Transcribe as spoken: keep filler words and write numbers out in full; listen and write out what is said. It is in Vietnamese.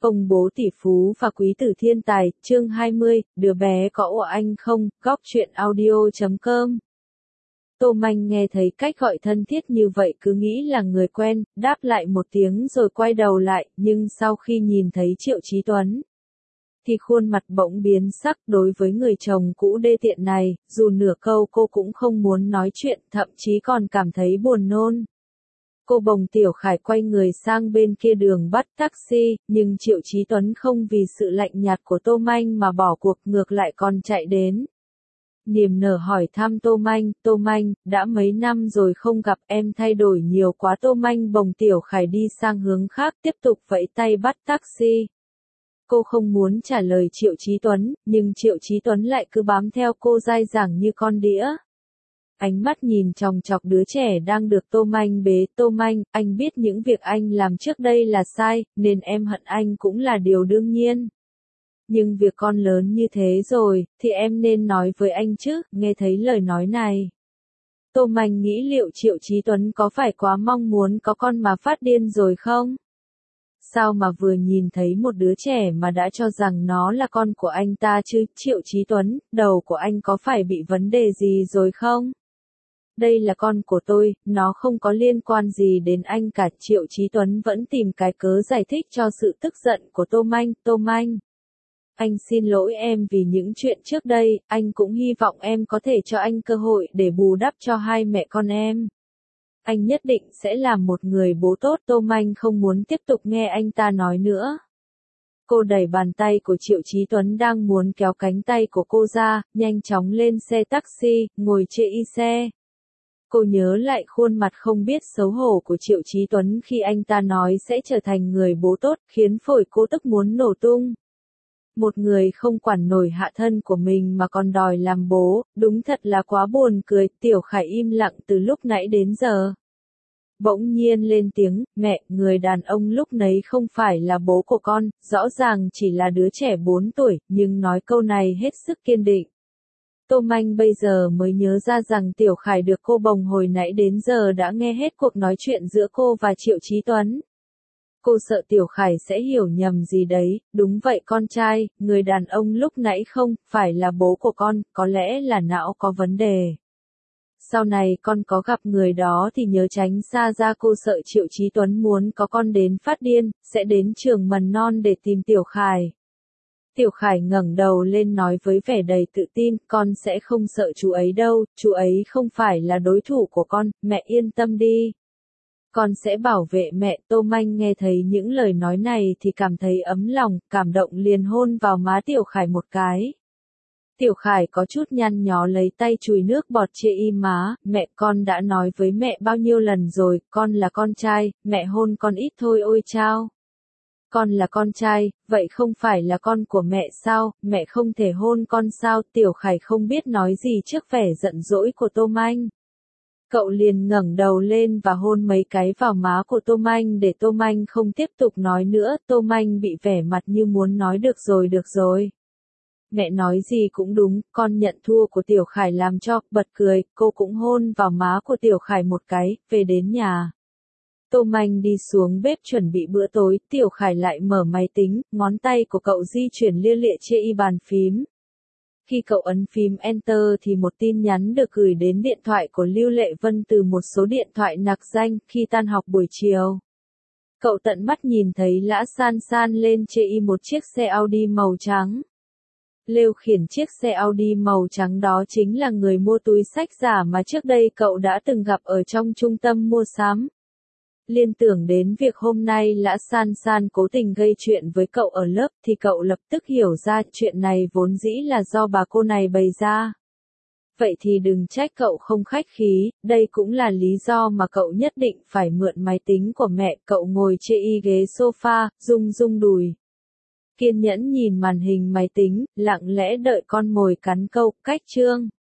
Ông bố tỷ phú và quý tử thiên tài, chương hai mươi, đứa bé có ổ anh không, góc truyện audio chấm com. Tô Manh nghe thấy cách gọi thân thiết như vậy cứ nghĩ là người quen, đáp lại một tiếng rồi quay đầu lại, nhưng sau khi nhìn thấy Triệu Chí Tuấn, thì khuôn mặt bỗng biến sắc. Đối với người chồng cũ đê tiện này, dù nửa câu cô cũng không muốn nói chuyện, thậm chí còn cảm thấy buồn nôn. Cô bồng Tiểu Khải quay người sang bên kia đường bắt taxi, nhưng Triệu Chí Tuấn không vì sự lạnh nhạt của Tô Manh mà bỏ cuộc, ngược lại còn chạy đến. Niềm nở hỏi thăm Tô Manh, Tô Manh, đã mấy năm rồi không gặp, em thay đổi nhiều quá. Tô Manh bồng Tiểu Khải đi sang hướng khác, tiếp tục vẫy tay bắt taxi. Cô không muốn trả lời Triệu Chí Tuấn, nhưng Triệu Chí Tuấn lại cứ bám theo cô dai dẳng như con đĩa. Ánh mắt nhìn chòng chọc đứa trẻ đang được Tô Manh bế. Tô Manh, anh biết những việc anh làm trước đây là sai, nên em hận anh cũng là điều đương nhiên. Nhưng việc con lớn như thế rồi, thì em nên nói với anh chứ. Nghe thấy lời nói này, Tô Manh nghĩ liệu Triệu Chí Tuấn có phải quá mong muốn có con mà phát điên rồi không? Sao mà vừa nhìn thấy một đứa trẻ mà đã cho rằng nó là con của anh ta chứ? Triệu Chí Tuấn, đầu của anh có phải bị vấn đề gì rồi không? Đây là con của tôi, nó không có liên quan gì đến anh cả. Triệu Chí Tuấn vẫn tìm cái cớ giải thích cho sự tức giận của Tô Manh. Tô Manh, anh xin lỗi em vì những chuyện trước đây, anh cũng hy vọng em có thể cho anh cơ hội để bù đắp cho hai mẹ con em. Anh nhất định sẽ làm một người bố tốt. Tô Manh không muốn tiếp tục nghe anh ta nói nữa. Cô đẩy bàn tay của Triệu Chí Tuấn đang muốn kéo cánh tay của cô ra, nhanh chóng lên xe taxi, ngồi chê y xe. Cô nhớ lại khuôn mặt không biết xấu hổ của Triệu Chí Tuấn khi anh ta nói sẽ trở thành người bố tốt, khiến phổi cô tức muốn nổ tung. Một người không quản nổi hạ thân của mình mà còn đòi làm bố, đúng thật là quá buồn cười. Tiểu Khải im lặng từ lúc nãy đến giờ. Bỗng nhiên lên tiếng, mẹ, người đàn ông lúc nấy không phải là bố của con, rõ ràng chỉ là đứa trẻ bốn tuổi, nhưng nói câu này hết sức kiên định. Tô Manh bây giờ mới nhớ ra rằng Tiểu Khải được cô bồng hồi nãy đến giờ đã nghe hết cuộc nói chuyện giữa cô và Triệu Chí Tuấn. Cô sợ Tiểu Khải sẽ hiểu nhầm gì đấy. Đúng vậy con trai, người đàn ông lúc nãy không phải là bố của con, có lẽ là não có vấn đề. Sau này con có gặp người đó thì nhớ tránh xa ra. Cô sợ Triệu Chí Tuấn muốn có con đến phát điên, sẽ đến trường mầm non để tìm Tiểu Khải. Tiểu Khải ngẩng đầu lên nói với vẻ đầy tự tin, con sẽ không sợ chú ấy đâu, chú ấy không phải là đối thủ của con, mẹ yên tâm đi. Con sẽ bảo vệ mẹ. Tô Manh nghe thấy những lời nói này thì cảm thấy ấm lòng, cảm động liền hôn vào má Tiểu Khải một cái. Tiểu Khải có chút nhăn nhó lấy tay chùi nước bọt chê y má, mẹ con đã nói với mẹ bao nhiêu lần rồi, con là con trai, mẹ hôn con ít thôi ôi chao. Con là con trai, vậy không phải là con của mẹ sao, mẹ không thể hôn con sao? Tiểu Khải không biết nói gì trước vẻ giận dỗi của Tô Manh. Cậu liền ngẩng đầu lên và hôn mấy cái vào má của Tô Manh để Tô Manh không tiếp tục nói nữa. Tô Manh bị vẻ mặt như muốn nói được rồi được rồi. Mẹ nói gì cũng đúng, con nhận thua của Tiểu Khải làm cho bật cười. Cô cũng hôn vào má của Tiểu Khải một cái. Về đến nhà, Tô Manh đi xuống bếp chuẩn bị bữa tối. Tiểu Khải lại mở máy tính, ngón tay của cậu di chuyển lia lịa chê y bàn phím. Khi cậu ấn phím Enter thì một tin nhắn được gửi đến điện thoại của Lưu Lệ Vân từ một số điện thoại nặc danh. Khi tan học buổi chiều, cậu tận mắt nhìn thấy Lã San San lên chê y một chiếc xe Audi màu trắng. Lêu khiển chiếc xe Audi màu trắng đó chính là người mua túi xách giả mà trước đây cậu đã từng gặp ở trong trung tâm mua sắm. Liên tưởng đến việc hôm nay Lã San San cố tình gây chuyện với cậu ở lớp thì cậu lập tức hiểu ra chuyện này vốn dĩ là do bà cô này bày ra. Vậy thì đừng trách cậu không khách khí, đây cũng là lý do mà cậu nhất định phải mượn máy tính của mẹ. Cậu ngồi chê y ghế sofa, rung rung đùi. Kiên nhẫn nhìn màn hình máy tính, lặng lẽ đợi con mồi cắn câu, cách chương.